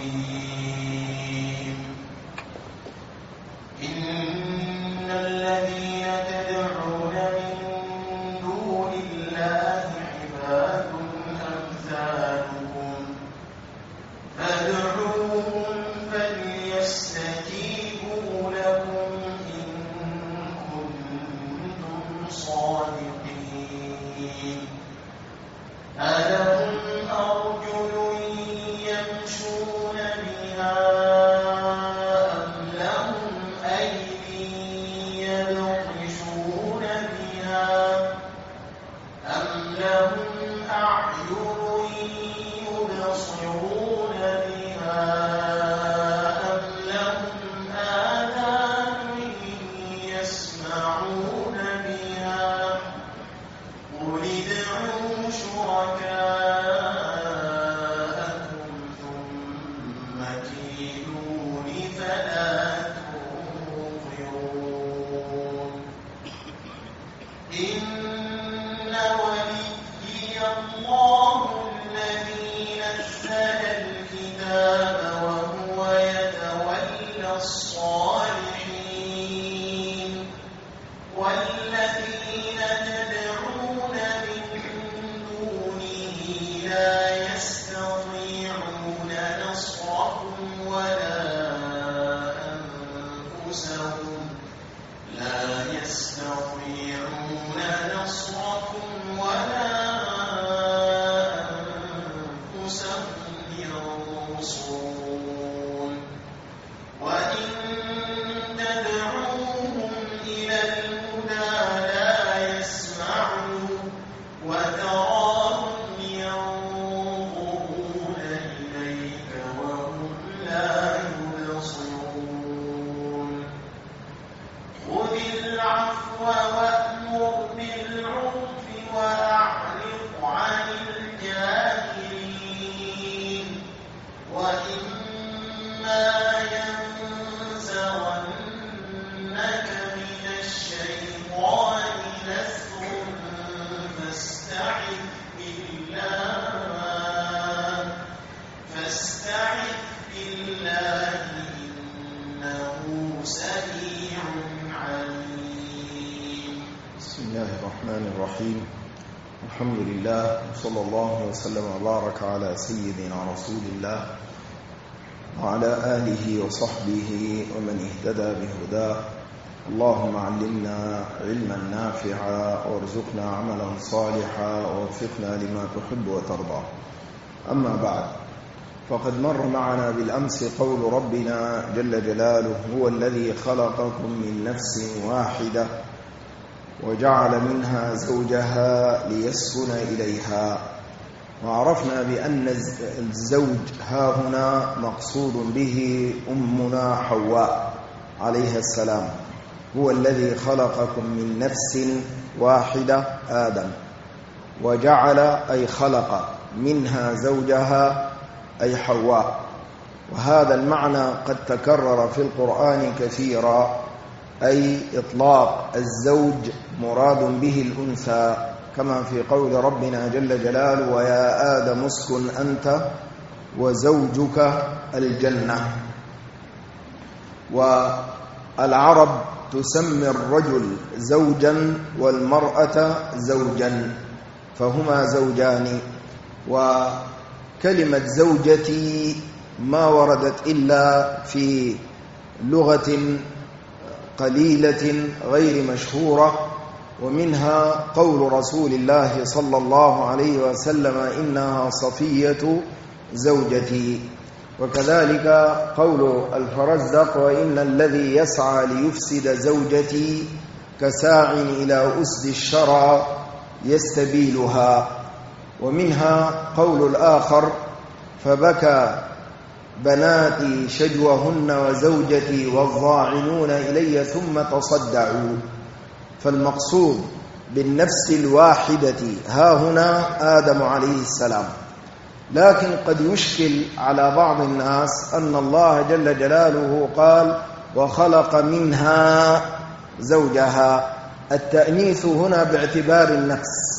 الرجيم إن الذين تدعون من دون الله عباد أمثالكم فادعوهم فليستجيبوا لكم إن كنتم صادقين ألهم أرجل يمشون بها أم لهم أيدي يبطشون بها أم لهم أعين يبصرون بها أم لهم آذان يسمعون بها قل ادعوا شركاءكم ثم كيدون فلا تنظرون إن وليي الله الذي نزل الكتاب وهو يتولى الصالحين والذين تدعون من دونه لا يستطيعون نصركم ولا أنفسهم ينصرون وإن تدعوهم إلى الهدى لا يسمعوا وتراهم ينظرون إليك وهم لا يبصرون خذ العفو وأمر بالعرف وأعرض عن الجاهلين وإما ينزغنك من الشيطان نزغ فاستعذ بالله إنه سميع عليم. بسم الله الرحمن الرحيم. الحمد لله وصلى الله وسلم وبارك على سيدنا رسول الله وعلى آله وصحبه ومن اهتدى بهداه. اللهم علمنا علما نافعا وارزقنا عملا صالحا ووفقنا لما تحب وترضى. أما بعد، فقد مر معنا بالأمس قول ربنا جل جلاله: هو الذي خلقكم من نفس واحدة وجعل منها زوجها ليسكن إليها. وعرفنا بأن الزوج ها هنا مقصود به أمنا حواء عليها السلام. هو الذي خلقكم من نفس واحدة آدم، وجعل أي خلق منها زوجها أي حواء. وهذا المعنى قد تكرر في القرآن كثيرا، أي إطلاق الزوج مراد به الأنثى، كما في قول ربنا جل جلاله: ويا آدم اسكن أنت وزوجك الجنة. والعرب تسمي الرجل زوجا والمرأة زوجا، فهما زوجان. وكلمة زوجتي ما وردت إلا في لغة قليلة غير مشهورة، ومنها قول رسول الله صلى الله عليه وسلم: إنها صفية زوجتي. وكذلك قول الفرزدق: وإن الذي يسعى ليفسد زوجتي كساع إلى أسد الشرى يستبيلها. ومنها قول الآخر: فبكى بناتي شجوهن وزوجتي والضاعنون إلي ثم تصدعوا. فالمقصود بالنفس الواحدة ها هنا آدم عليه السلام. لكن قد يشكل على بعض الناس أن الله جل جلاله قال: وخلق منها زوجها. التأنيث هنا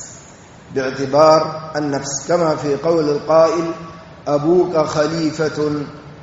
باعتبار النفس، كما في قول القائل: أبوك خليفة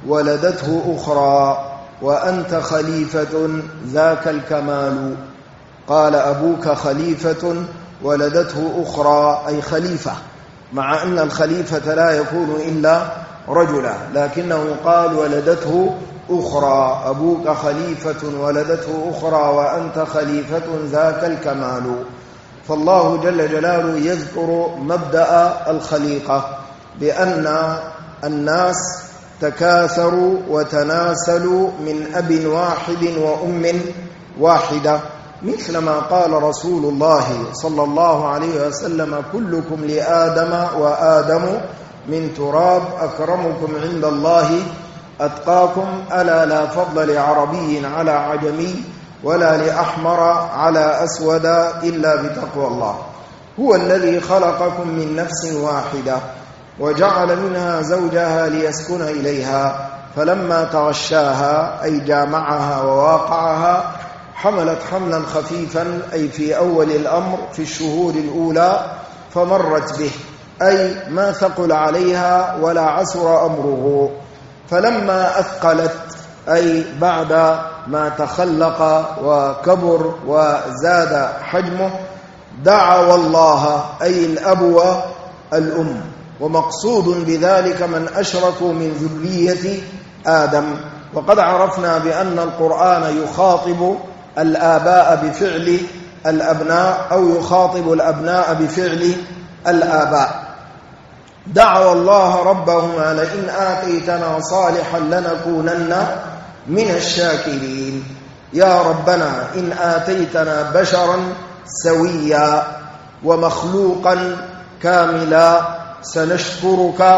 ولدته أخرى وأنت خليفة ذاك الكمال. قال أبوك خليفة ولدته أخرى أي خليفة، مع أن الخليفة لا يكون إلا رجلا، لكنه قال ولدته أخرى، أبوك خليفة ولدته أخرى وأنت خليفة ذاك الكمال. فالله جل جلاله يذكر مبدأ الخليقة بأن الناس تكاثروا وتناسلوا من أب واحد وأم واحدة، مثل ما قال رسول الله صلى الله عليه وسلم كلكم لآدم وآدم من تراب أكرمكم عند الله أتقاكم، ألا لا فضل لعربي على عجمي ولا لأحمر على أسود إلا بتقوى الله. هو الذي خلقكم من نفس واحدة وجعل منها زوجها ليسكن إليها، فلما تغشاها أي جامعها وواقعها حملت حملا خفيفا أي في أول الأمر في الشهور الأولى، فمرت به أي ما ثقل عليها ولا عسر أمره. فلما أثقلت أي بعد ما تخلق وكبر وزاد حجمه دعوا الله أي الأب والأم، ومقصود بذلك من أشركوا من ذرية آدم. وقد عرفنا بأن القرآن يخاطب الآباء بفعل الأبناء أو يخاطب الأبناء بفعل الآباء. دعوا الله ربهما لئن آتيتنا صالحا لنكونن من الشاكرين. يا ربنا إن آتيتنا بشرا سويا ومخلوقا كاملا سنشكرك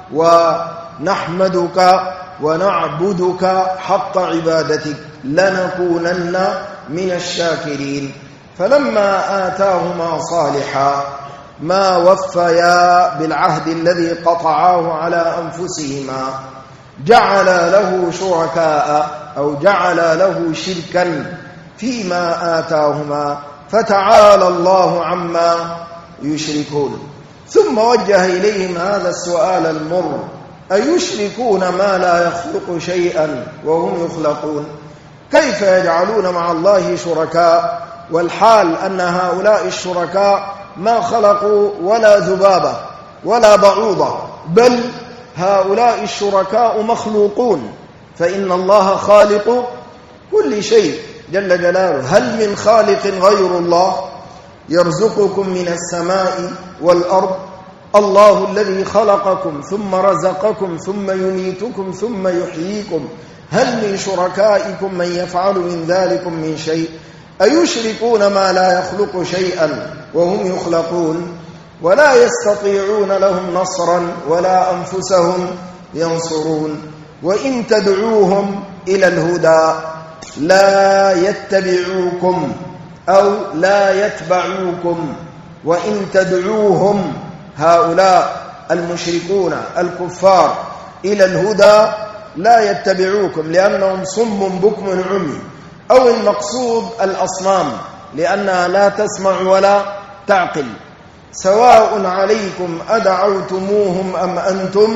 ونحمدك ونعبدك حق عبادتك لنكونن من الشاكرين. فلما آتاهما صالحا ما وفيا بالعهد الذي قطعاه على أنفسهما جعل له شركاء أو جعل له شركا فيما آتاهما فتعالى الله عما يشركون. ثم وجه إليهم هذا السؤال المر: أيشركون ما لا يخلق شيئا وهم يخلقون؟ كيف يجعلون مع الله شركاء والحال أن هؤلاء الشركاء ما خلقوا ولا ذبابة ولا بعوضة، بل هؤلاء الشركاء مخلوقون، فإن الله خالق كل شيء جل جلاله. هل من خالق غير الله يرزقكم من السماء والأرض؟ الله الذي خلقكم ثم رزقكم ثم يميتكم ثم يحييكم، هل من شركائكم من يفعل من ذلكم من شيء؟ أيشركون ما لا يخلق شيئا وهم يخلقون؟ ولا يستطيعون لهم نصرا ولا أنفسهم ينصرون. وإن تدعوهم إلى الهدى لا يتبعوكم أو لا يتبعوكم. وإن تدعوهم هؤلاء المشركون الكفار إلى الهدى لا يتبعوكم لأنهم صم بكم عمي، أو المقصود الأصنام لأنها لا تسمع ولا تعقل. سواء عليكم أدعوتموهم أم أنتم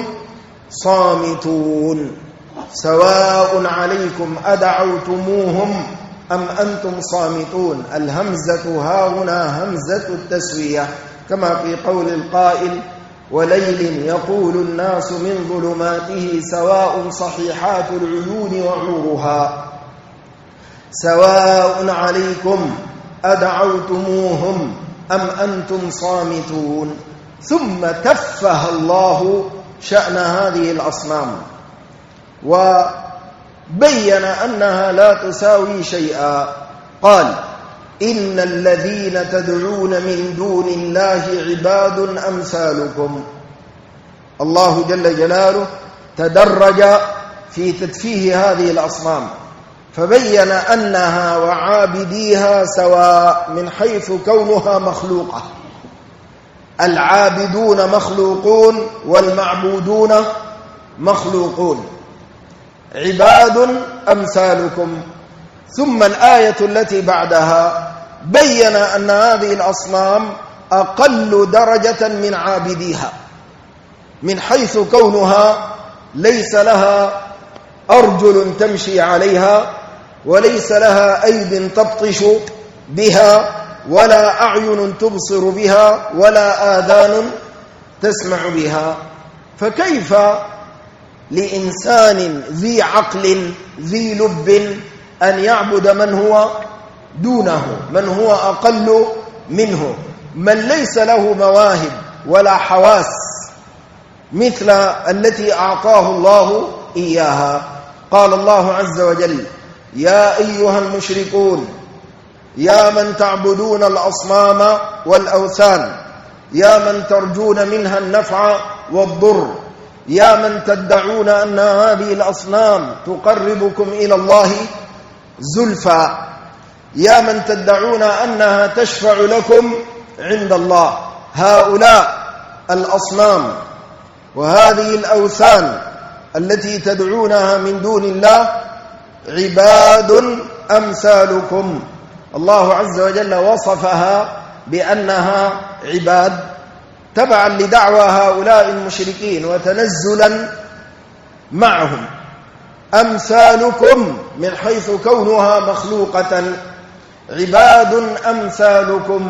صامتون. سواء عليكم أدعوتموهم أم أنتم صامتون. الهمزة هاهنا همزة التسوية، كما في قول القائل: وليل يقول الناس من ظلماته سواء صحيحات العيون وعورها. سواء عليكم أدعوتموهم أم أنتم صامتون. ثم تفه الله شأن هذه الأصنام وبين أنها لا تساوي شيئا. قال: إن الذين تدعون من دون الله عباد أمثالكم. الله جل جلاله تدرج في تدفيه هذه الأصنام، فبين أنها وعابديها سواء من حيث كونها مخلوقة. العابدون مخلوقون والمعبودون مخلوقون. عباد أمثالكم. ثم الآية التي بعدها بين أن هذه الأصنام أقل درجة من عابديها، من حيث كونها ليس لها أرجل تمشي عليها وليس لها أيد تبطش بها ولا أعين تبصر بها ولا آذان تسمع بها. فكيف لإنسان ذي عقل ذي لب أن يعبد من هو دونه، من هو أقل منه، من ليس له مواهب ولا حواس مثل التي أعطاه الله إياها؟ قال الله عز وجل: يا أيها المشركون، يا من تعبدون الأصنام والأوثان، يا من ترجون منها النفع والضر، يا من تدعون أن هذه الأصنام تقربكم إلى الله زلفى، يا من تدعون أنها تشفع لكم عند الله، هؤلاء الأصنام وهذه الأوثان التي تدعونها من دون الله عباد أمثالكم. الله عز وجل وصفها بأنها عباد تبعا لدعوى هؤلاء المشركين وتنزلا معهم. أمثالكم من حيث كونها مخلوقة، عباد أمثالكم،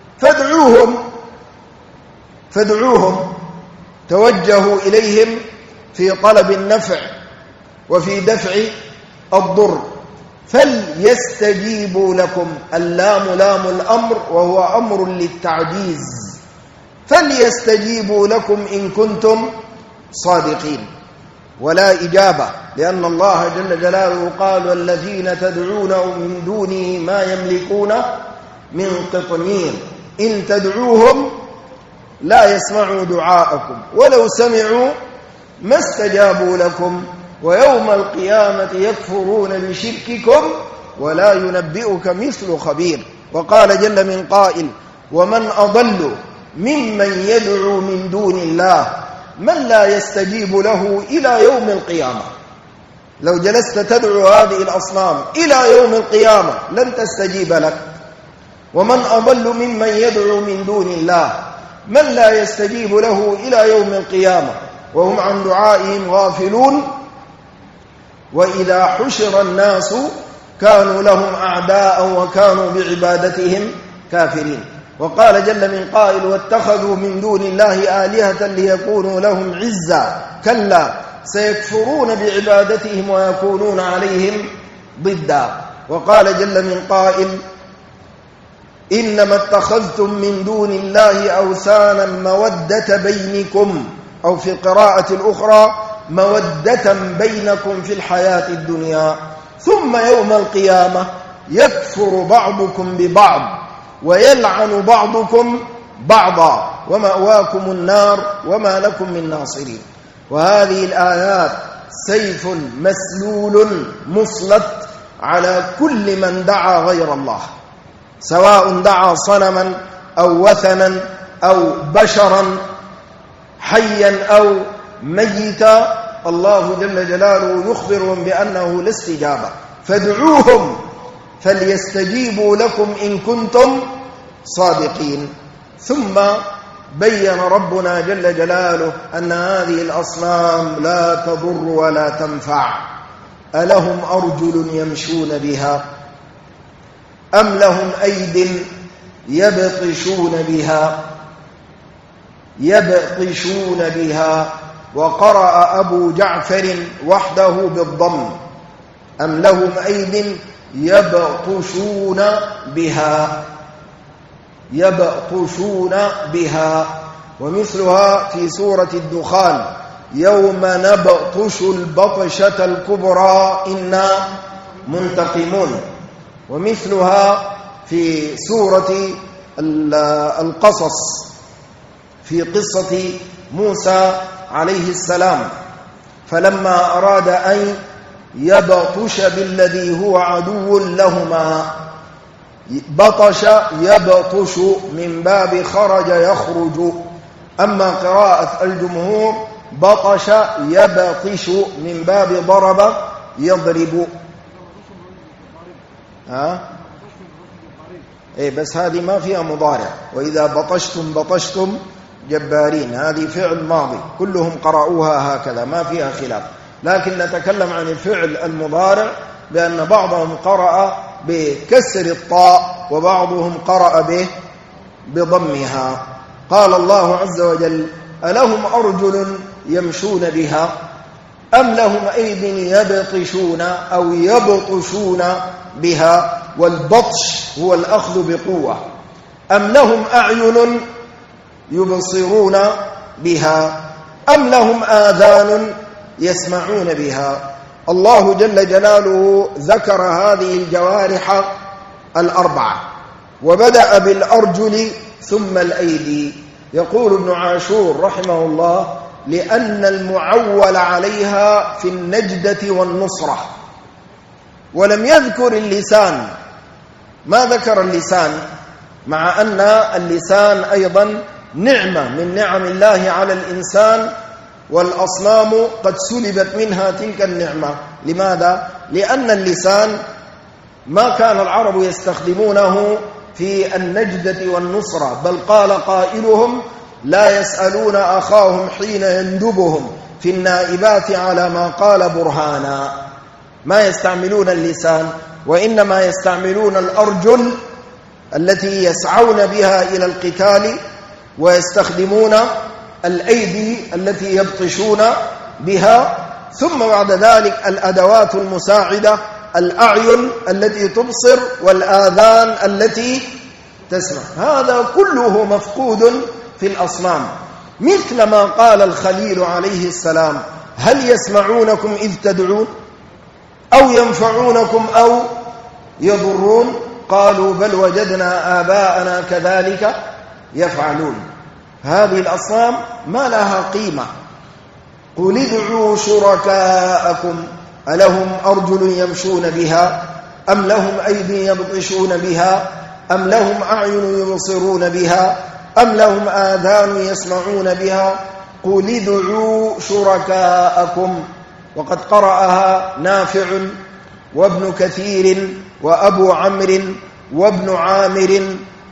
فادعوهم، توجهوا إليهم في طلب النفع وفي دفع الضر، فليستجيبوا لكم. اللام لام الأمر وهو أمر للتعجيز، فليستجيبوا لكم إن كنتم صادقين. ولا إجابة، لأن الله جل جلاله قال: والذين تدعون من دونه ما يملكون من قطمير إن تدعوهم لا يسمعوا دعاءكم ولو سمعوا ما استجابوا لكم ويوم القيامة يكفرون بشرككم ولا ينبئك مثل خبير. وقال جل من قائل: ومن أضل ممن يدعو من دون الله من لا يستجيب له إلى يوم القيامة. لو جلست تدعو هذه الأصنام إلى يوم القيامة لن تستجيب لك. ومن أضل ممن يدعو من دون الله من لا يستجيب له إلى يوم القيامة وهم عن دعائهم غافلون. وإذا حشر الناس كانوا لهم أعداء وكانوا بعبادتهم كافرين. وقال جل من قائل: واتخذوا من دون الله آلهة ليكونوا لهم عزا كلا سيكفرون بعبادتهم ويكونون عليهم ضدا. وقال جل من قائل: إنما اتخذتم من دون الله أوثانا مودة بينكم، أو في قراءة الأخرى مودة بينكم في الحياة الدنيا ثم يوم القيامة يكفر بعضكم ببعض ويلعن بعضكم بعضا ومأواكم النار وما لكم من ناصرين. وهذه الآيات سيف مسلول مسلط على كل من دعا غير الله، سواء دعا صنما أو وثنا أو بشرا حيا أو ميتا. الله جل جلاله يخبرهم بأنه لا استجابة. فادعوهم فليستجيبوا لكم إن كنتم صادقين. ثم بين ربنا جل جلاله أن هذه الأصنام لا تضر ولا تنفع. ألهم أرجل يمشون بها أم لهم أيد يبطشون بها. وقرأ أبو جعفر وحده بالضم: أم لهم أيد يبطشون بها. ومثلها في سورة الدخان: يوم نبطش البطشة الكبرى إنا منتقمون. ومثلها في سورة القصص في قصة موسى عليه السلام، فلما أراد أن يبطش بالذي هو عدو لهما، بطش يبطش من باب خرج يخرج. أما قراءة الجمهور بطش يبطش من باب ضرب يضرب. بس هذه ما فيها مضارع. وإذا بطشتم جبارين، هذه فعل ماضي كلهم قرأوها هكذا ما فيها خلاف. لكن نتكلم عن الفعل المضارع بأن بعضهم قرأ بكسر الطاء وبعضهم قرأ به بضمها. قال الله عز وجل: ألهم أرجل يمشون بها أم لهم أيد يبطشون أو يبطشون بها، والبطش هو الأخذ بقوة. أم لهم أعين يبصرون بها أم لهم آذان يسمعون بها. الله جل جلاله ذكر هذه الجوارح الأربعة وبدأ بالأرجل ثم الأيدي. يقول ابن عاشور رحمه الله: لأن المعول عليها في النجدة والنصرة، ولم يذكر اللسان. ما ذكر اللسان مع أن اللسان أيضا نعمة من نعم الله على الإنسان، والأصنام قد سلبت منها تلك النعمة. لماذا؟ لأن اللسان ما كان العرب يستخدمونه في النجدة والنصرة، بل قال قائلهم: لا يسألون أخاهم حين يندبهم في النائبات على ما قال برهانا. ما يستعملون اللسان، وإنما يستعملون الأرجل التي يسعون بها إلى القتال، ويستخدمون الأيدي التي يبطشون بها، ثم بعد ذلك الأدوات المساعدة: الأعين التي تبصر والآذان التي تسمع. هذا كله مفقود في الأصنام. مثل ما قال الخليل عليه السلام: هل يسمعونكم إذ تدعون أو ينفعونكم أو يضرون؟ قالوا بل وجدنا آباءنا كذلك يفعلون. هذه الأصنام ما لها قيمة. قل ادعوا شركاءكم ألهم أرجل يمشون بها أم لهم أيدي يبطشون بها أم لهم أعين يبصرون بها أم لهم آذان يسمعون بها. قل ادعوا شركاءكم. وقد قرأها نافع وابن كثير وأبو عمرو وابن عامر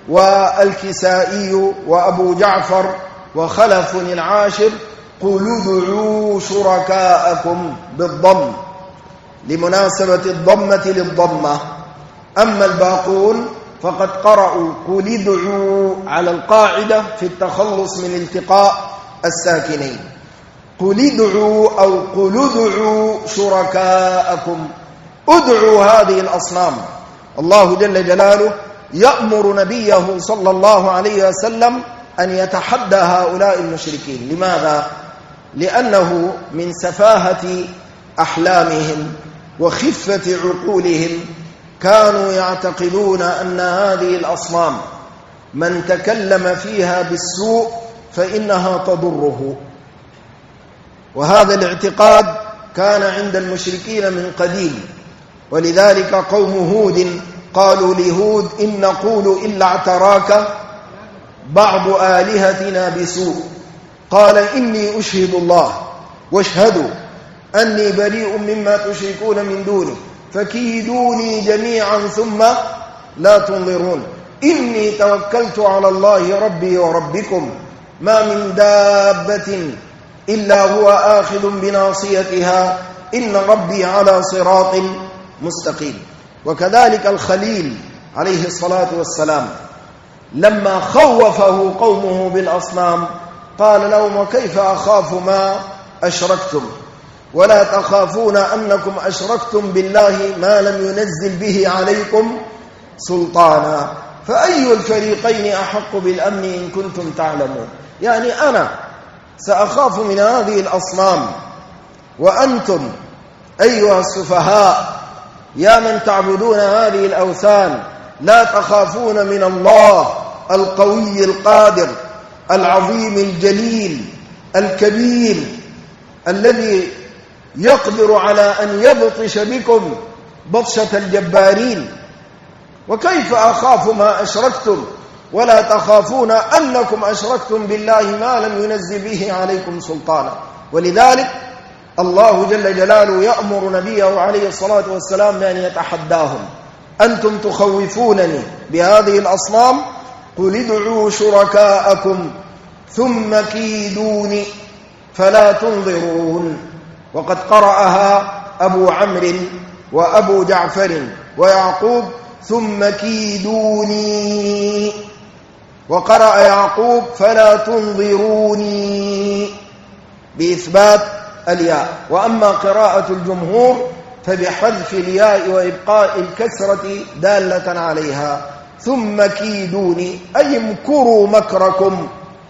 والكسائي وأبو جعفر وخلف العاشر: قل ادعوا شركاءكم بالضم لمناسبة الضمة للضمة. أما الباقون فقد قرأوا قل ادعوا على القاعدة في التخلص من التقاء الساكنين. قل ادعوا أو قل ادعوا شركاءكم. ادعوا هذه الأصنام. الله جل جلاله يأمر نبيه صلى الله عليه وسلم أن يتحدى هؤلاء المشركين. لماذا؟ لأنه من سفاهة أحلامهم وخفة عقولهم كانوا يعتقدون أن هذه الأصنام من تكلم فيها بالسوء فإنها تضره، وهذا الاعتقاد كان عند المشركين من قديم. ولذلك قوم هود قالوا لهود: إن نقول إلا اعتراك بعض آلهتنا بسوء. قال: إني أشهد الله واشهدوا أني بريء مما تشركون من دونه فكيدوني جميعا ثم لا تنظرون. إني توكلت على الله ربي وربكم ما من دابة إلا هو آخذ بناصيتها إن ربي على صراط مستقيم. وكذلك الخليل عليه الصلاة والسلام لما خوفه قومه بالأصنام قال لهم: وكيف أخاف ما أشركتم ولا تخافون أنكم أشركتم بالله ما لم ينزل به عليكم سلطانا فأي الفريقين أحق بالأمن إن كنتم تعلمون. يعني أنا سأخاف من هذه الأصنام، وأنتم أيها السفهاء يا من تعبدون هذه الأوثان لا تخافون من الله القوي القادر العظيم الجليل الكبير الذي يقدر على أن يبطش بكم بطشة الجبارين. وكيف أخاف ما أشركتم ولا تخافون أنكم أشركتم بالله ما لم ينزل به عليكم سلطانا. ولذلك الله جل جلاله يأمر نبيه عليه الصلاة والسلام بأن يتحداهم: أنتم تخوفونني بهذه الأصنام، قل ادعوا شركاءكم ثم كيدوني فلا تنظرون. وقد قرأها أبو عمرو وأبو جعفر ويعقوب ثم كيدوني، وقرأ يعقوب فلا تنظروني بإثبات الياء. وأما قراءة الجمهور فبحذف الياء وإبقاء الكسرة دالة عليها. ثم كيدوني أي امكروا مكركم،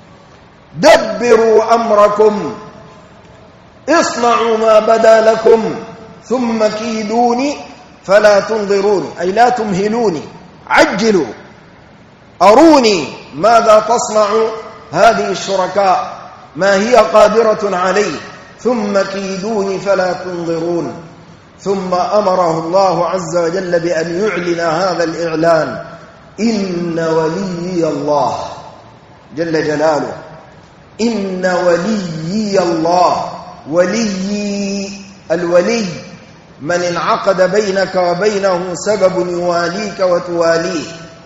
دبروا أمركم، اصنعوا ما بدا لكم، ثم كيدوني فلا تنظروني أي لا تمهلوني، عجلوا، أروني ماذا تصنع هذه الشركاء، ما هي قادرة عليه، ثم كيدوني فلا تنظرون. ثم أمره الله عز وجل بأن يعلن هذا الإعلان: إن ولي الله جل جلاله، إن ولي الله. ولي، الولي من انعقد بينك وبينه سبب يواليك وتواليه،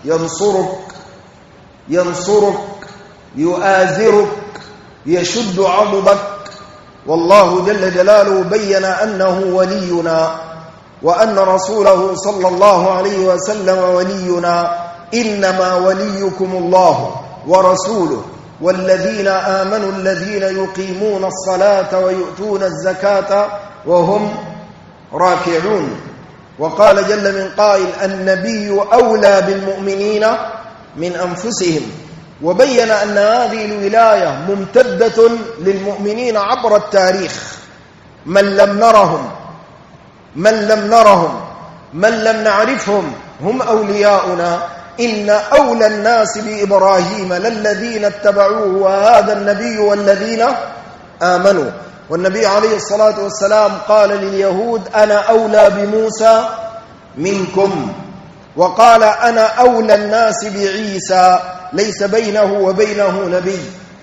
ينصرك يؤازرك يشد عضدك. والله جل جلاله بين أنه ولينا وأن رسوله صلى الله عليه وسلم ولينا. إنما وليكم الله ورسوله والذين آمنوا الذين يقيمون الصلاة ويؤتون الزكاة وهم راكعون. وقال جل من قائل: النبي أولى بالمؤمنين من أنفسهم. وبين أن هذه الولاية ممتدة للمؤمنين عبر التاريخ، من لم نرهم من لم نعرفهم هم أولياؤنا. إن أولى الناس بإبراهيم للذين اتبعوه وهذا النبي والذين آمنوا. والنبي عليه الصلاة والسلام قال لليهود: أنا أولى بموسى منكم. وقال: أنا أولى الناس بعيسى ليس بينه وبينه نبي،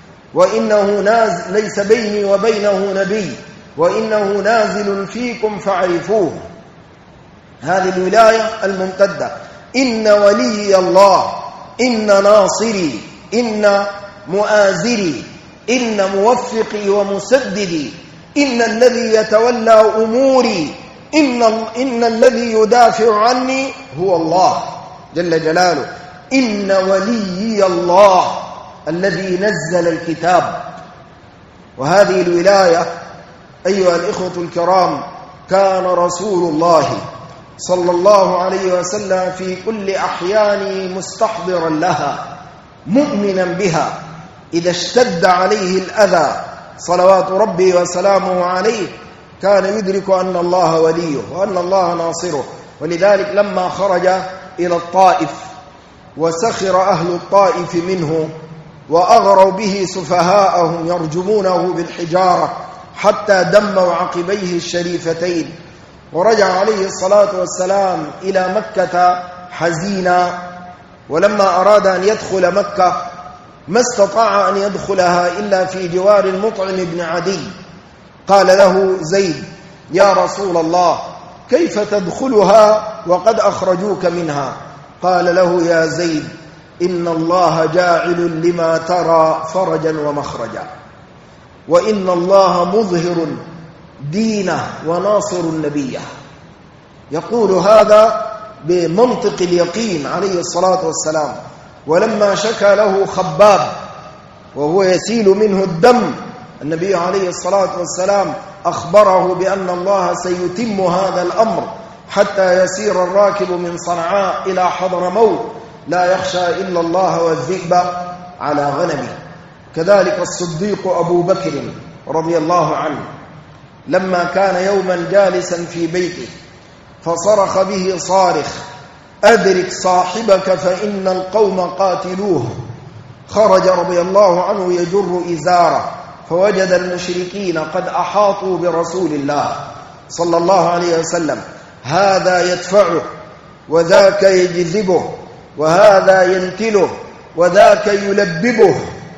ليس بيني وبينه نبي، وإنه نازل فيكم فاعرفوه. هذه الولاية الممتدة. إن ولي الله، إن ناصري، إن مؤازري، إن موفقي ومسددي، إن الذي يتولى أموري، إن الذي يدافع عني هو الله جل جلاله. إن ولي الله الذي نزل الكتاب. وهذه الولاية أيها الإخوة الكرام كان رسول الله صلى الله عليه وسلم في كل أحيانه مستحضرا لها، مؤمنا بها. إذا اشتد عليه الأذى صلوات ربي وسلامه عليه كان يدرك أن الله وليه وأن الله ناصره. ولذلك لما خرج إلى الطائف وسخر أهل الطائف منه وأغروا به سفهاءهم يرجمونه بالحجارة حتى دموا عقبيه الشريفتين، ورجع عليه الصلاة والسلام إلى مكة حزينا. ولما أراد أن يدخل مكة ما استطاع أن يدخلها إلا في جوار المطعم بن عدي. قال له زيد: يا رسول الله، كيف تدخلها وقد أخرجوك منها؟ قال له: يا زيد، إن الله جاعل لما ترى فرجا ومخرجا، وإن الله مظهر دينه وناصر نبيه. يقول هذا بمنطق اليقين عليه الصلاة والسلام. ولما شكى له خباب وهو يسيل منه الدم، النبي عليه الصلاة والسلام أخبره بأن الله سيتم هذا الأمر حتى يسير الراكب من صنعاء إلى حضرموت لا يخشى إلا الله والذئب على غنمه. كذلك الصديق أبو بكر رضي الله عنه لما كان يوما جالسا في بيته فصرخ به صارخ: أدرك صاحبك فإن القوم قاتلوه. خرج رضي الله عنه يجر إزاره فوجد المشركين قد أحاطوا برسول الله صلى الله عليه وسلم، هذا يدفعه وذاك يجذبه وهذا ينتله وذاك يلببه.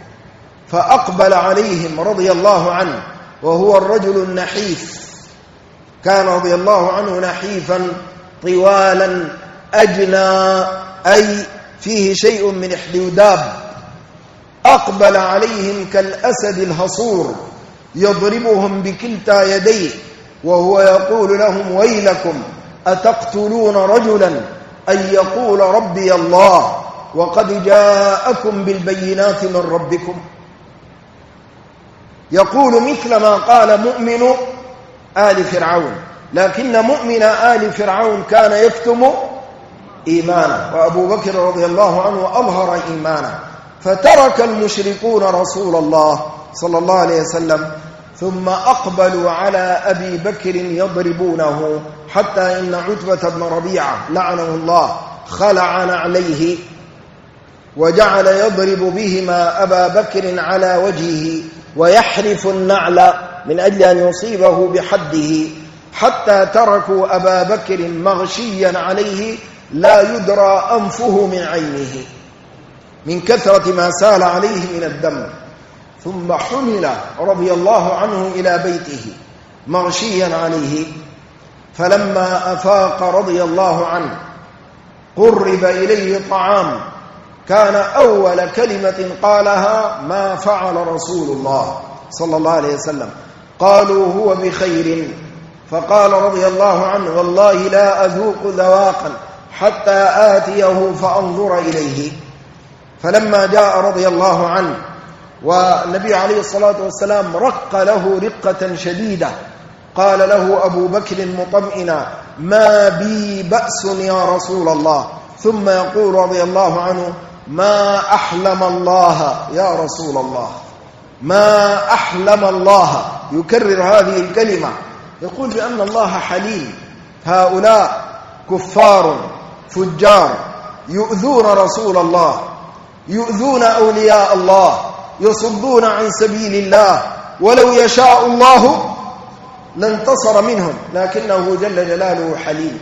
فأقبل عليهم رضي الله عنه وهو الرجل النحيف، كان رضي الله عنه نحيفا طوالا أجنى، أي فيه شيء من احتداب. أقبل عليهم كالأسد الهصور يضربهم بكلتا يديه وهو يقول لهم ويلكم أتقتلون رجلا أن يقول ربي الله وقد جاءكم بالبينات من ربكم. يقول مثل ما قال مؤمن آل فرعون، لكن مؤمن آل فرعون كان يكتم إيمانه، وأبو بكر رضي الله عنه أظهر إيمانه، فترك المشركون رسول الله صلى الله عليه وسلم ثم أقبلوا على أبي بكر يضربونه، حتى إن عتبة بن ربيعة لعنه الله خلع نعليه وجعل يضرب بهما أبا بكر على وجهه ويحرف النعل من أجل أن يصيبه بحده، حتى تركوا أبا بكر مغشيا عليه لا يدرى أنفه من عينه من كثرة ما سال عليه من الدم، ثم حمل رضي الله عنه إلى بيته مغشيا عليه. فلما أفاق رضي الله عنه قرب إليه طعام، كان أول كلمة قالها ما فعل رسول الله صلى الله عليه وسلم، قالوا هو بخير، فقال رضي الله عنه والله لا أذوق ذواقا حتى آتيه فأنظر إليه. فلما جاء رضي الله عنه والنبي عليه الصلاة والسلام رق له رقة شديدة، قال له أبو بكر مطمئنا ما بي بأس يا رسول الله، ثم يقول رضي الله عنه ما أحلم الله يا رسول الله، ما أحلم الله، يكرر هذه الكلمة، يقول بأن الله حليم. هؤلاء كفار فجار يؤذون رسول الله، يؤذون أولياء الله، يصدون عن سبيل الله، ولو يشاء الله لانتصر منهم، لكنه جل جلاله حليم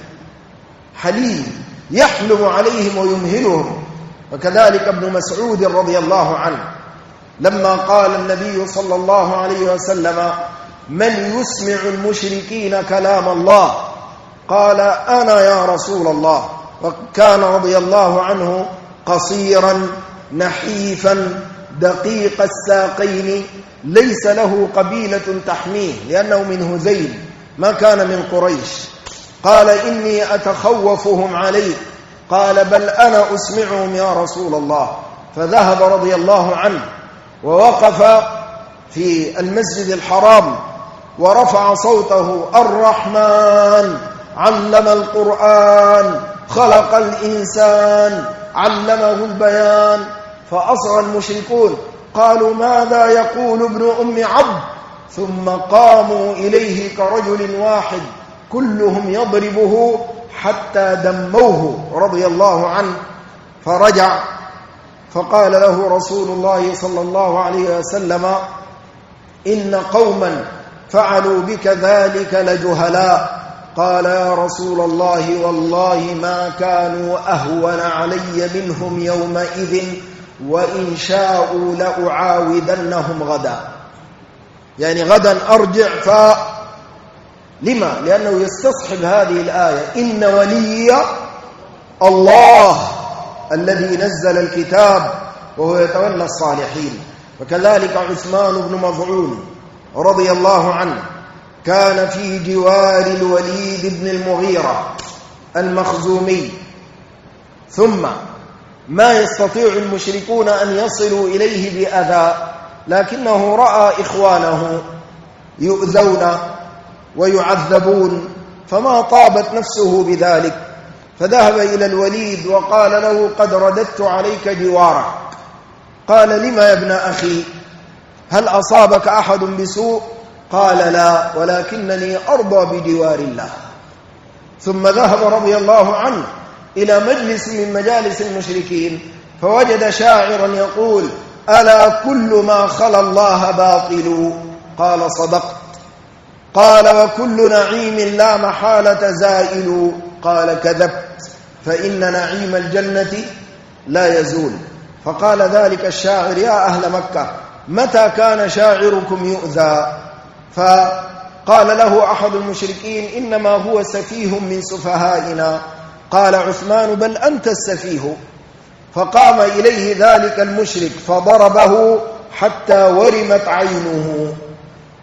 حليم يحلم عليهم ويمهلهم. وكذلك ابن مسعود رضي الله عنه لما قال النبي صلى الله عليه وسلم من يسمع المشركين كلام الله، قال أنا يا رسول الله. وكان رضي الله عنه قصيرا نحيفا دقيق الساقين، ليس له قبيلة تحميه لأنه من هذيل ما كان من قريش. قال إني أتخوفهم عليك، قال بل أنا أسمعهم يا رسول الله. فذهب رضي الله عنه ووقف في المسجد الحرام ورفع صوته الرحمن علم القرآن خلق الإنسان علمه البيان. فأصغى المشركون قالوا ماذا يقول ابن أم عبد، ثم قاموا إليه كرجل واحد كلهم يضربه حتى دموه رضي الله عنه. فرجع فقال له رسول الله صلى الله عليه وسلم إن قوما فعلوا بك ذلك لجهلاء. قال يا رسول الله والله ما كانوا أهون علي منهم يومئذ، وإن شاءوا لأعاودنهم غدا، يعني غدا أرجع. لما؟ لأنه يستصحب هذه الآية إن ولي الله الذي نزل الكتاب وهو يتولى الصالحين. وكذلك عثمان بن مظعون رضي الله عنه كان في جوار الوليد بن المغيرة المخزومي، ثم ما يستطيع المشركون أن يصلوا إليه بأذى، لكنه رأى إخوانه يؤذون ويعذبون فما طابت نفسه بذلك، فذهب إلى الوليد وقال له قد رددت عليك جوارك. قال لما يا ابن أخي، هل أصابك أحد بسوء؟ قال لا، ولكنني أرضى بجوار الله. ثم ذهب رضي الله عنه إلى مجلس من مجالس المشركين فوجد شاعرا يقول ألا كل ما خلا الله باطل؟ قال صدقت. قال وكل نعيم لا محالة زائل؟ قال كذبت، فإن نعيم الجنة لا يزول. فقال ذلك الشاعر يا أهل مكة متى كان شاعركم يؤذى؟ فقال له أحد المشركين إنما هو سفيه من سفهائنا. قال عثمان بل أنت السفيه. فقام إليه ذلك المشرك فضربه حتى ورمت عينه،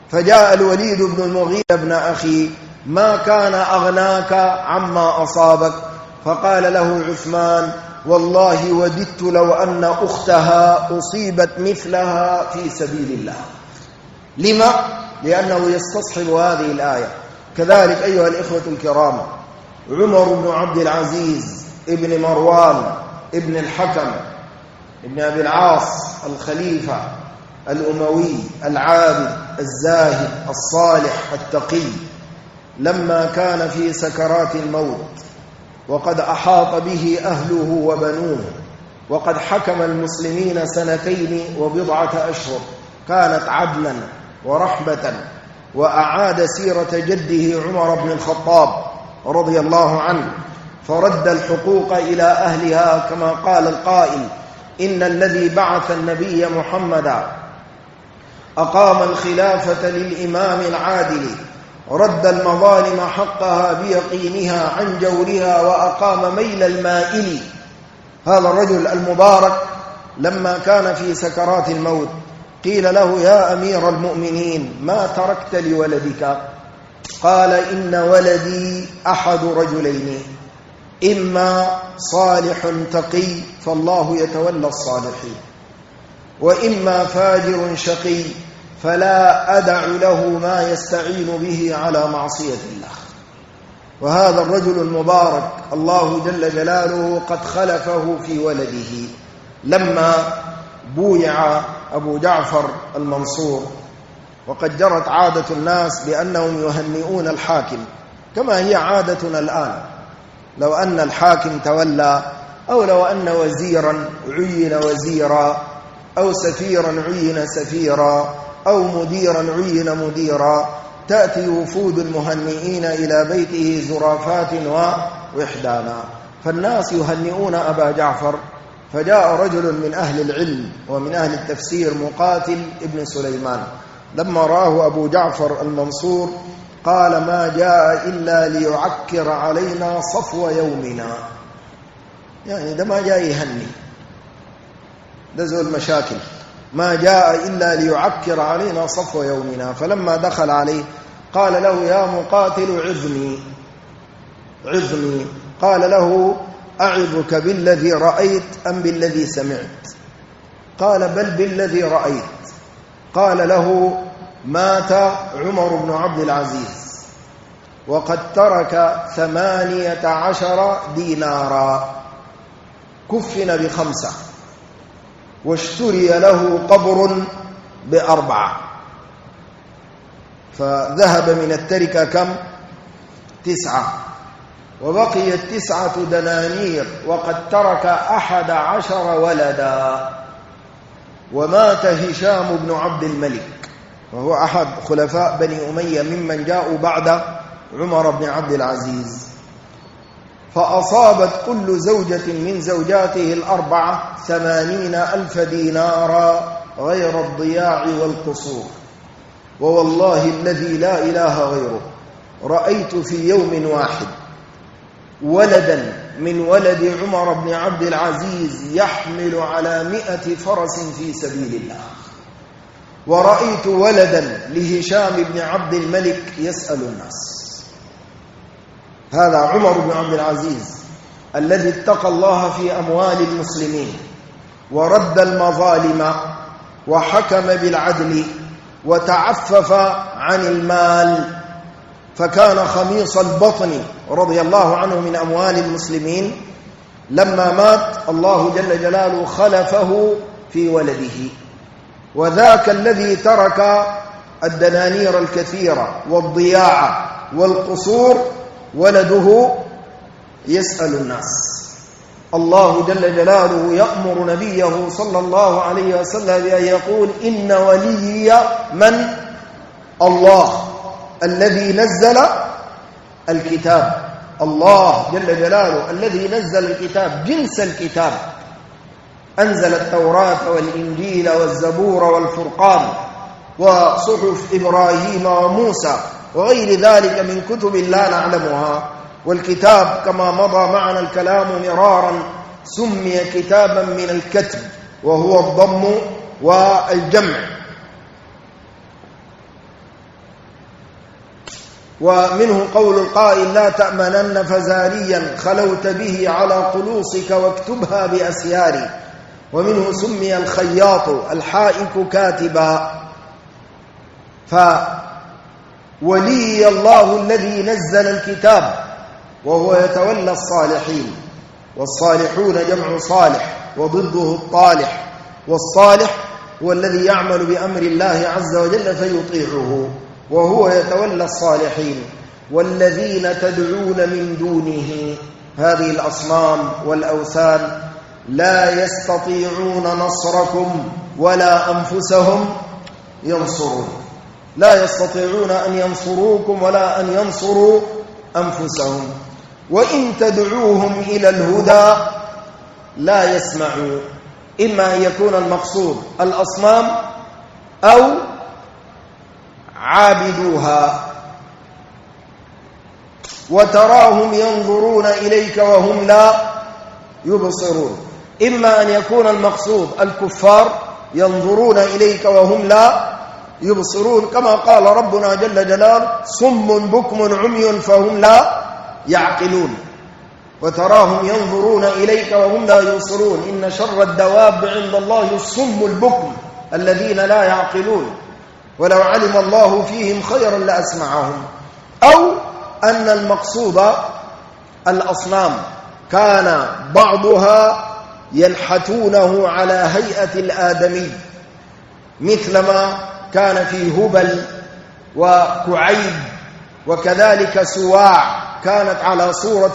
فجاء الوليد بن المغيرة بن أخي: ما كان أغناك عما أصابك؟ فقال له عثمان: والله وددت لو أن أختها أصيبت مثلها في سبيل الله. لما؟ لأنه يستصحب هذه الآية. كذلك أيها الإخوة الكرام، عمر بن عبد العزيز ابن مروان ابن الحكم ابن أبي العاص الخليفة الأموي العابد الزاهد الصالح التقي، لما كان في سكرات الموت وقد أحاط به أهله وبنوه وقد حكم المسلمين 2 وبضعة أشهر، كانت عدلا ورحمة، وأعاد سيرة جده عمر بن الخطاب رضي الله عنه، فرد الحقوق إلى أهلها كما قال القائل: إن الذي بعث النبي محمدا أقام الخلافة للإمام العادل، رد المظالم حقها بيقينها عن جورها، وأقام ميل المائل. هذا الرجل المبارك لما كان في سكرات الموت قيل له: يا أمير المؤمنين، ما تركت لولدك؟ قال: إن ولدي أحد رجلين: إما صالح تقي فالله يتولى الصالحين، وإما فاجر شقي فلا أدع له ما يستعين به على معصية الله. وهذا الرجل المبارك الله جل جلاله قد خلفه في ولده لما بويع أبو جعفر المنصور. وقد جرت عادة الناس بأنهم يهنئون الحاكم كما هي عادتنا الآن. لو أن الحاكم تولى، أو لو أن وزيرا عين وزيرا، أو سفيرا عين سفيرا، أو مديرا عين مديرا، تأتي وفود المهنئين إلى بيته زرافات ووحدانا. فالناس يهنئون أبا جعفر. فجاء رجل من أهل العلم ومن أهل التفسير، مقاتل ابن سليمان، لما رآه أبو جعفر المنصور قال: ما جاء إلا ليعكر علينا صفو يومنا. يعني ده ما جاء يهني، ده ذو المشاكل، ما جاء إلا ليعكر علينا صفو يومنا. فلما دخل عليه قال له: يا مقاتل عظني. قال له: أعظك بالذي رأيت أم بالذي سمعت؟ قال: بل بالذي رأيت. قال له: مات عمر بن عبد العزيز وقد ترك 18 دينارا، كفن ب5، واشتري له قبر ب4، فذهب من التركة كم؟ 9، وبقيت 9 دنانير، وقد ترك 11 ولدا. ومات هشام بن عبد الملك، وهو أحد خلفاء بني أمية ممن جاءوا بعد عمر بن عبد العزيز. فأصابت كل زوجة من زوجاته 80,000 دينارا غير الضياع والقصور. ووالله الذي لا إله غيره، رأيت في يوم واحد ولدا من ولد عمر بن عبد العزيز يحمل على 100 فرس في سبيل الله، ورأيت ولدا لهشام بن عبد الملك يسأل الناس. هذا عمر بن عبد العزيز الذي اتقى الله في أموال المسلمين، ورد المظالم، وحكم بالعدل، وتعفف عن المال، فكان خميص البطن رضي الله عنه من أموال المسلمين. لما مات الله جل جلاله خلفه في ولده، وذاك الذي ترك الدنانير الكثيرة والضياع والقصور ولده يسأل الناس. الله جل جلاله يأمر نبيه صلى الله عليه وسلم بأن يقول: إن وليي من؟ الله الذي نزل الكتاب. الله جل جلاله الذي نزل الكتاب، جنس الكتاب، أنزل التوراة والإنجيل والزبور والفرقان وصحف إبراهيم وموسى وغير ذلك من كتب لا نعلمها. والكتاب كما مضى معنا الكلام مرارا سمي كتابا من الكتب، وهو الضم والجمع. ومنه قول القائل لا تأمنن فزاريا خلوت به على قلوصك واكتبها بأسياري. ومنه سمي الخياط الحائك كاتبا. فولي الله الذي نزل الكتاب وهو يتولى الصالحين، والصالحون جمع صالح وضده الطالح، والصالح هو الذي يعمل بأمر الله عز وجل فيطيعه وهو يتولى الصالحين. والذين تدعون من دونه هذه الأصنام والأوثان لا يستطيعون نصركم ولا أنفسهم ينصرون. لا يستطيعون أن ينصروكم ولا أن ينصروا أنفسهم. وإن تدعوهم إلى الهدى لا يسمعوا. إما أن يكون المقصود الأصنام أو عابدوها. وتراهم ينظرون إليك وهم لا يبصرون. إما أن يكون المقصود الكفار ينظرون إليك وهم لا يبصرون، كما قال ربنا جل جلاله صم بكم عمي فهم لا يعقلون. وتراهم ينظرون إليك وهم لا يبصرون. إن شر الدواب عند الله الصم البكم الذين لا يعقلون، ولو علم الله فيهم خيرا لأسمعهم. أو أن المقصود الأصنام كان بعضها ينحتونه على هيئة الآدمي، مثلما كان في هبل وكعيب، وكذلك سواع كانت على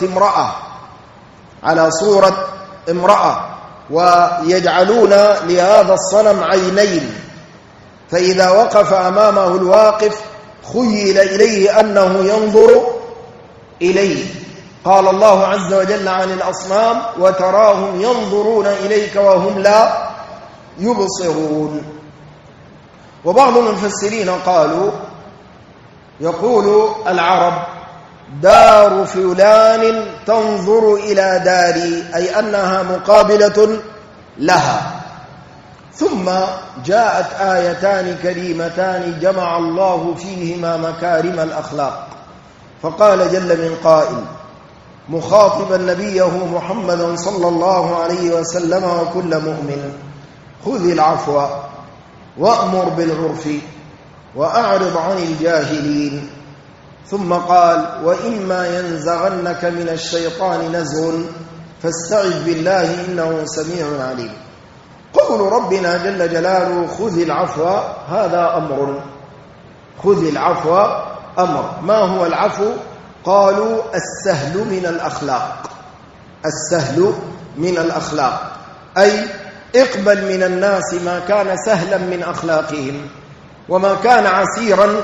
صورة امرأة، ويجعلون لهذا الصنم عينين، فإذا وقف أمامه الواقف خيل إليه أنه ينظر إليه. قال الله عز وجل عن الأصنام وتراهم ينظرون إليك وهم لا يبصرون. وبعض المفسرين قالوا يقول العرب دار فلان تنظر إلى داري، أي أنها مقابلة لها. ثم جاءت آيتان كريمتان جمع الله فيهما مكارم الأخلاق، فقال جل من قائل مخاطبا نبيه محمدا صلى الله عليه وسلم وكل مؤمن خذ العفو وأمر بالعرف وأعرض عن الجاهلين. ثم قال وإما ينزغنك من الشيطان نزغ فاستعذ بالله إنه سميع عليم. قول ربنا جل جلاله خذ العفو هذا أمر، خذ العفو أمر. ما هو العفو؟ قالوا السهل من الأخلاق، السهل من الأخلاق، أي اقبل من الناس ما كان سهلا من أخلاقهم، وما كان عسيرا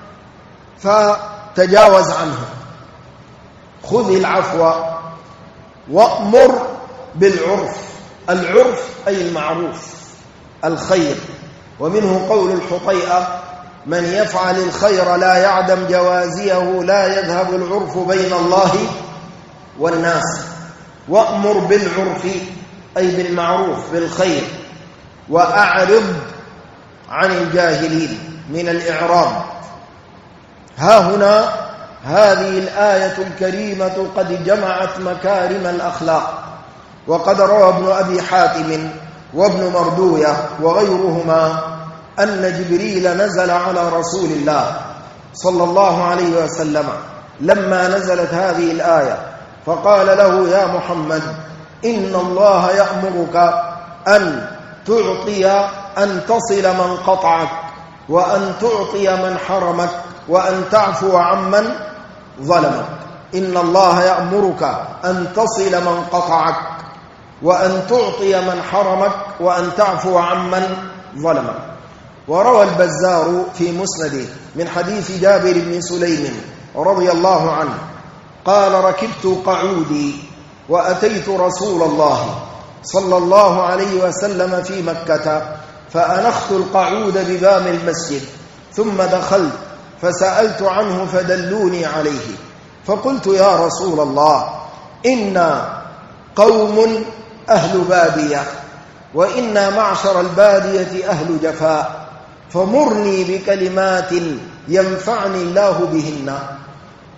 فتجاوز عنه. خذ العفو وأمر بالعرف. العرف أي المعروف الخير. ومنه قول الحطيئة من يفعل الخير لا يعدم جوازيه لا يذهب العرف بين الله والناس. وأمر بالعرف أي بالمعروف بالخير. وأعرض عن الجاهلين من الإعراض. ها هنا هذه الآية الكريمة قد جمعت مكارم الأخلاق. وقد روى ابن أبي حاتم وابن مردوية وغيرهما أن جبريل نزل على رسول الله صلى الله عليه وسلم لما نزلت هذه الآية فقال له يا محمد إن الله يأمرك أن تعطي أن تصل من قطعك وأن تعطي من حرمك وأن تعفو عمن ظلمك. إن الله يأمرك أن تصل من قطعك وأن تعطي من حرمك وأن تعفو عمن ظلمك. وروى البزار في مسنده من حديث جابر بن سليم رضي الله عنه قال ركبت قعودي وأتيت رسول الله صلى الله عليه وسلم في مكة فأنخت القعود بباب المسجد ثم دخلت فسألت عنه فدلوني عليه فقلت يا رسول الله إنا قوم أهل بادية وإنا معشر البادية أهل جفاء فمرني بكلمات ينفعني الله بهن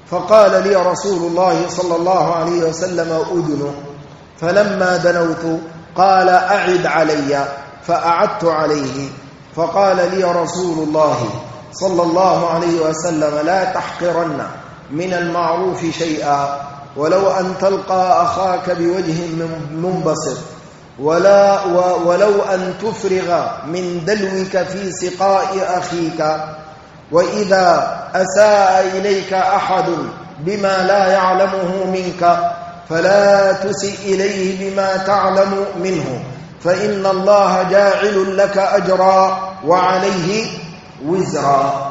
فقال لي رسول الله صلى الله عليه وسلم أدنه، فلما دنوت قال أعد علي، فأعدت عليه، فقال لي رسول الله صلى الله عليه وسلم لا تحقرن من المعروف شيئا، ولو أن تلقى أخاك بوجه منبسط، ولو أن تفرغ من دلوك في سقاء أخيك، وإذا أساء إليك أحد بما لا يعلمه منك فلا تسئ إليه بما تعلم منه، فإن الله جاعل لك أجرا وعليه وزرا.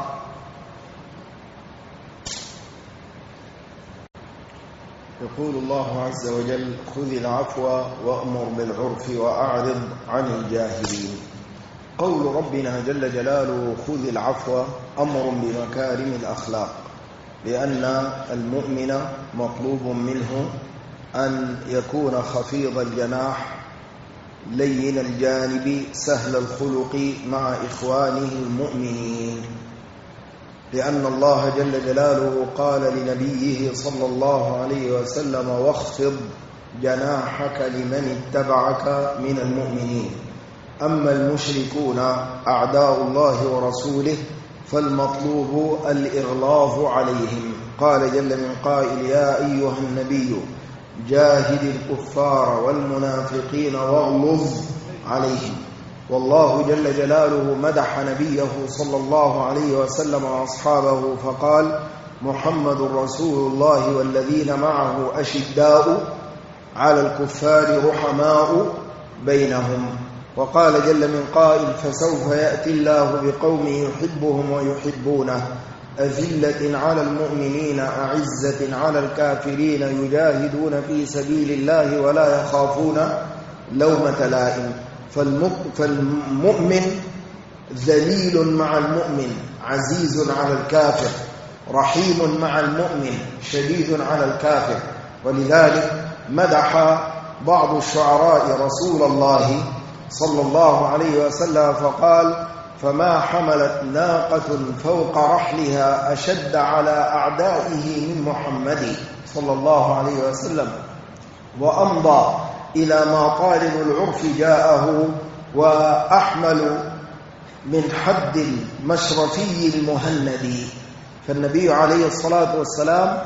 يقول الله عز وجل: خذ العفو وأمر بالعرف وأعرض عن الجاهلين. قول ربنا جل جلاله خذ العفو أمر بمكارم الأخلاق، لأن المؤمن مطلوب منه أن يكون خفيض الجناح لين الجانب سهل الخلق مع إخوانه المؤمنين، لأن الله جل جلاله قال لنبيه صلى الله عليه وسلم: واخفض جناحك لمن اتبعك من المؤمنين. أما المشركون أعداء الله ورسوله فالمطلوب الإغلاظ عليهم. قال جل من قائل: يا أيها النبي جاهد الكفار والمنافقين واغلظ عليهم. والله جل جلاله مدح نبيه صلى الله عليه وسلم وأصحابه فقال: محمد رسول الله والذين معه أشداء على الكفار رحماء بينهم. وقال جل من قائل: فسوف يأتي الله بقوم يحبهم ويحبونه أذلة على المؤمنين أعزة على الكافرين يجاهدون في سبيل الله ولا يخافون لومة لائم. فالمؤمن ذليل مع المؤمن، عزيز على الكافر، رحيم مع المؤمن، شديد على الكافر. ولذلك مدح بعض الشعراء رسول الله صلى الله عليه وسلم فقال: فما حملت ناقة فوق رحلها أشد على أعدائه من محمد صلى الله عليه وسلم، وأمضى إلى ما طالب العرف جاءه، وأحمل من حد المشرفي المهند. فالنبي عليه الصلاة والسلام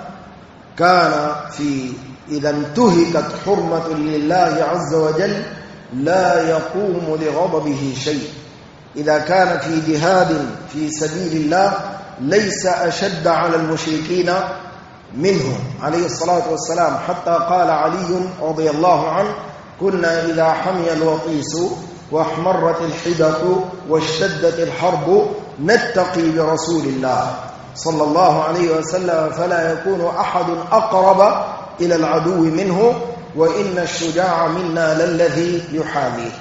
كان إذا انتهكت حرمة لله عز وجل لا يقوم لغضبه شيء. إذا كان في جهاد في سبيل الله ليس أشد على المشركين منه عليه الصلاة والسلام، حتى قال علي رضي الله عنه: كنا إذا حمي الوطيس واحمرت الحدق واشتدت الحرب نتقي برسول الله صلى الله عليه وسلم، فلا يكون أحد أقرب إلى العدو منه، وإن الشجاع منا للذي يحاذيه.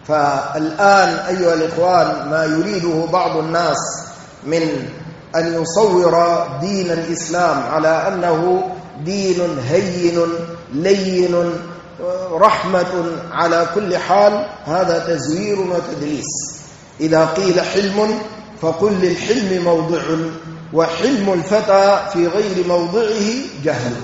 فالآن أيها الإخوان ما يريده بعض الناس من أن يصور دين الإسلام على أنه دين هين لين رحمة على كل حال، هذا تزوير وتدليس. إذا قيل حلم فقل للحلم موضع، وحلم الفتى في غير موضعه جهل.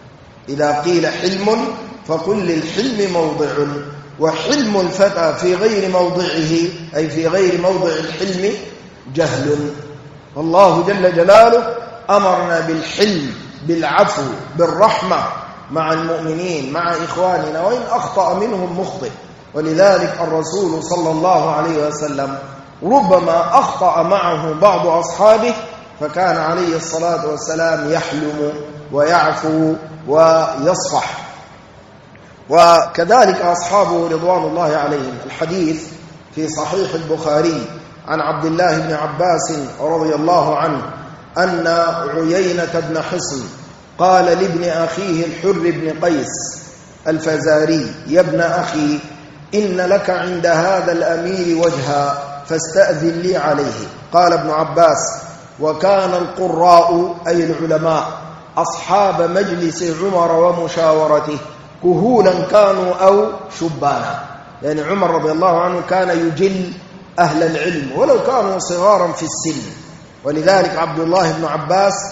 إذا قيل حلم فقل للحلم موضع، وحلم الفتى في غير موضعه أي في غير موضع الحلم جهل. الله جل جلاله أمرنا بالحلم، بالعفو، بالرحمة مع المؤمنين، مع إخواننا، وإن أخطأ منهم مخطئ. ولذلك الرسول صلى الله عليه وسلم ربما أخطأ معه بعض أصحابه، فكان عليه الصلاة والسلام يحلم ويعفو ويصفح، وكذلك أصحابه رضوان الله عليهم. الحديث في صحيح البخاري عن عبد الله بن عباس رضي الله عنه أن عيينة بن حصن قال لابن أخيه الحر بن قيس الفزاري: يا ابن أخي، إن لك عند هذا الأمير وجها فاستأذن لي عليه. قال ابن عباس: وكان القراء أي العلماء أصحاب مجلس عمر ومشاورته كهولا كانوا أو شبانا. يعني عمر رضي الله عنه كان يجل أهل العلم ولو كانوا صغارا في السن. ولذلك عبد الله بن عباس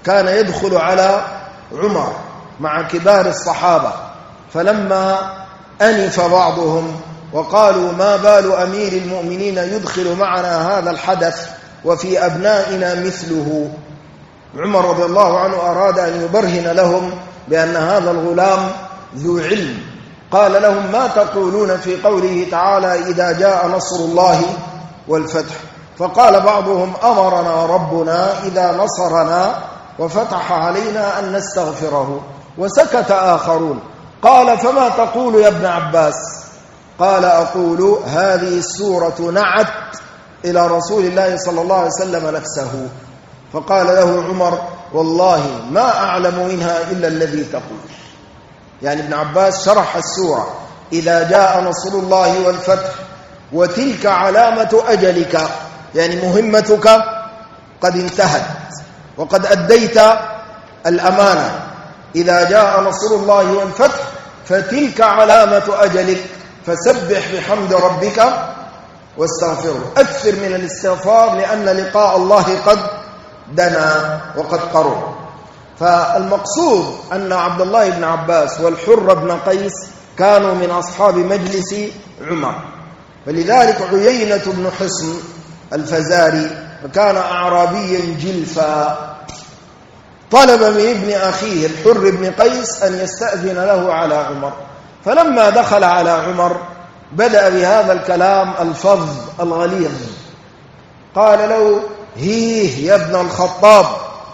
كان يدخل على عمر مع كبار الصحابة، فلما أنف بعضهم وقالوا ما بال أمير المؤمنين يدخل معنا هذا الحدث وفي أبنائنا مثله، عمر رضي الله عنه أراد أن يبرهن لهم بأن هذا الغلام ذو علم. قال لهم ما تقولون في قوله تعالى إذا جاء نصر الله والفتح؟ فقال بعضهم أمرنا ربنا إذا نصرنا وفتح علينا أن نستغفره، وسكت آخرون. قال فما تقول يا ابن عباس؟ قال أقول هذه السورة نعت إلى رسول الله صلى الله عليه وسلم نفسه. فقال له عمر والله ما أعلم منها إلا الذي تقول. يعني ابن عباس شرح السورة إذا جاء نصر الله والفتح وتلك علامة أجلك، يعني مهمتك قد انتهت وقد أديت الأمانة. إذا جاء نصر الله والفتح فتلك علامة أجلك، فسبح بحمد ربك واستغفره، أكثر من الاستغفار لأن لقاء الله قد دنا وقد قرب. فالمقصود أن عبد الله بن عباس والحر بن قيس كانوا من أصحاب مجلس عمر. فلذلك عيينة بن حصن الفزاري كان أعرابيا جلفا، طلب من ابن أخيه الحر بن قيس أن يستأذن له على عمر، فلما دخل على عمر بدأ بهذا الكلام الفظ الغليظ، قال له هيه يا ابن الخطاب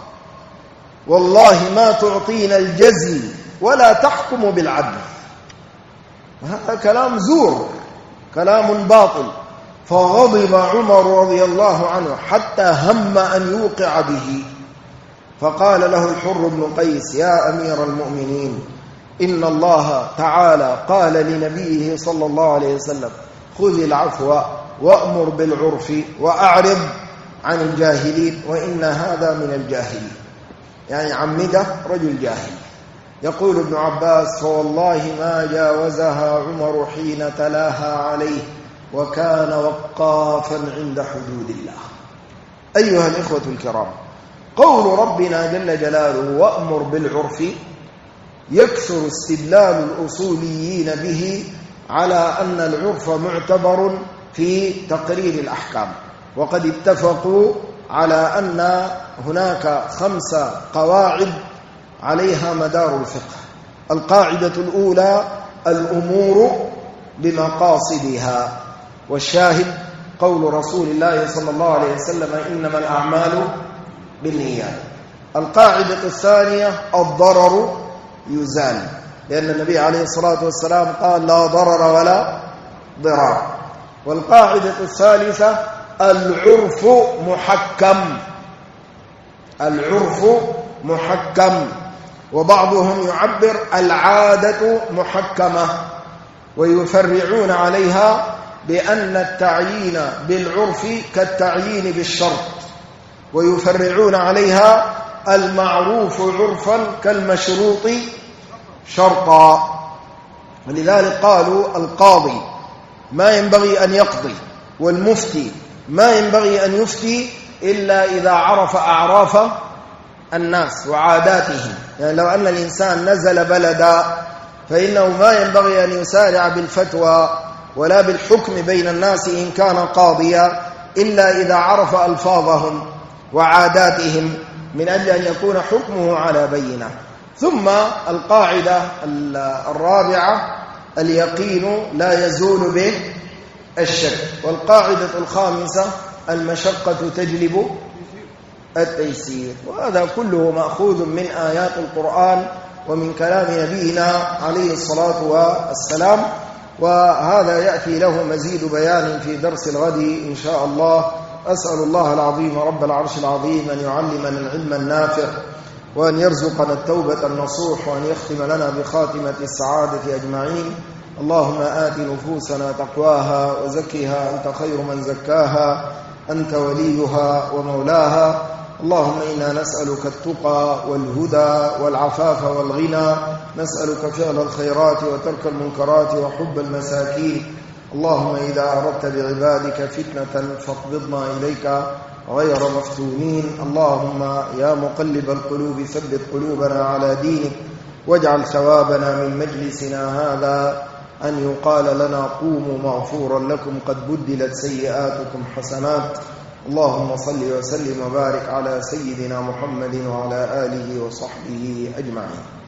والله ما تعطينا الجزل ولا تحكم بالعدل. هذا كلام زور، كلام باطل. فغضب عمر رضي الله عنه حتى هم أن يوقع به، فقال له الحر بن قيس يا أمير المؤمنين إن الله تعالى قال لنبيه صلى الله عليه وسلم خذ العفو وأمر بالعرف وأعرض عن الجاهلين وإن هذا من الجاهلين، يعني عمده رجل جاهل. يقول ابن عباس فوالله ما جاوزها عمر حين تلاها عليه وكان وقافا عند حدود الله. أيها الإخوة الكرام، قول ربنا جل جلاله وأمر بالعرف يكثر استدلال الأصوليين به على أن العرف معتبر في تقرير الأحكام، وقد اتفقوا على أن هناك 5 قواعد عليها مدار الفقه. القاعدة الأولى الأمور بمقاصدها، والشاهد قول رسول الله صلى الله عليه وسلم إنما الأعمال بالنيات. القاعدة الثانية الضرر يزال، لأن النبي عليه الصلاة والسلام قال لا ضرر ولا ضرار. والقاعدة الثالثة العرف محكم، العرف محكم، وبعضهم يعبر العادة محكمة، ويفرعون عليها بأن التعيين بالعرف كالتعيين بالشرط، ويفرعون عليها المعروف عرفا كالمشروط شرطا. ولذلك قالوا القاضي ما ينبغي أن يقضي، والمفتي ما ينبغي أن يفتي إلا إذا عرف أعراف الناس وعاداتهم. يعني لو أن الإنسان نزل بلدا فإنه ما ينبغي أن يسارع بالفتوى ولا بالحكم بين الناس إن كان قاضيا إلا إذا عرف ألفاظهم وعاداتهم من أجل أن يكون حكمه على بينة. ثم القاعدة الرابعة اليقين لا يزول به الشك. والقاعدة الخامسة المشقة تجلب التيسير. وهذا كله مأخوذ من آيات القرآن ومن كلام نبينا عليه الصلاة والسلام، وهذا يأتي له مزيد بيان في درس الغد إن شاء الله. أسأل الله العظيم رب العرش العظيم أن يعلمنا العلم النافع، وأن يرزقنا التوبة النصوح، وأن يختم لنا بخاتمة السعادة أجمعين. اللهم آت نفوسنا تقواها وزكها أنت خير من زكاها أنت وليها ومولاها. اللهم إنا نسألك التقى والهدى والعفاف والغنى، نسألك فعل الخيرات وترك المنكرات وحب المساكين. اللهم إذا أردت بعبادك فتنة فاقبضنا إليك غير مفتونين. اللهم يا مقلب القلوب ثبت قلوبنا على دينك، واجعل ثوابنا من مجلسنا هذا أن يقال لنا قوموا مغفورا لكم قد بدلت سيئاتكم حسنات. اللهم صل وسلم وبارك على سيدنا محمد وعلى آله وصحبه أجمعين.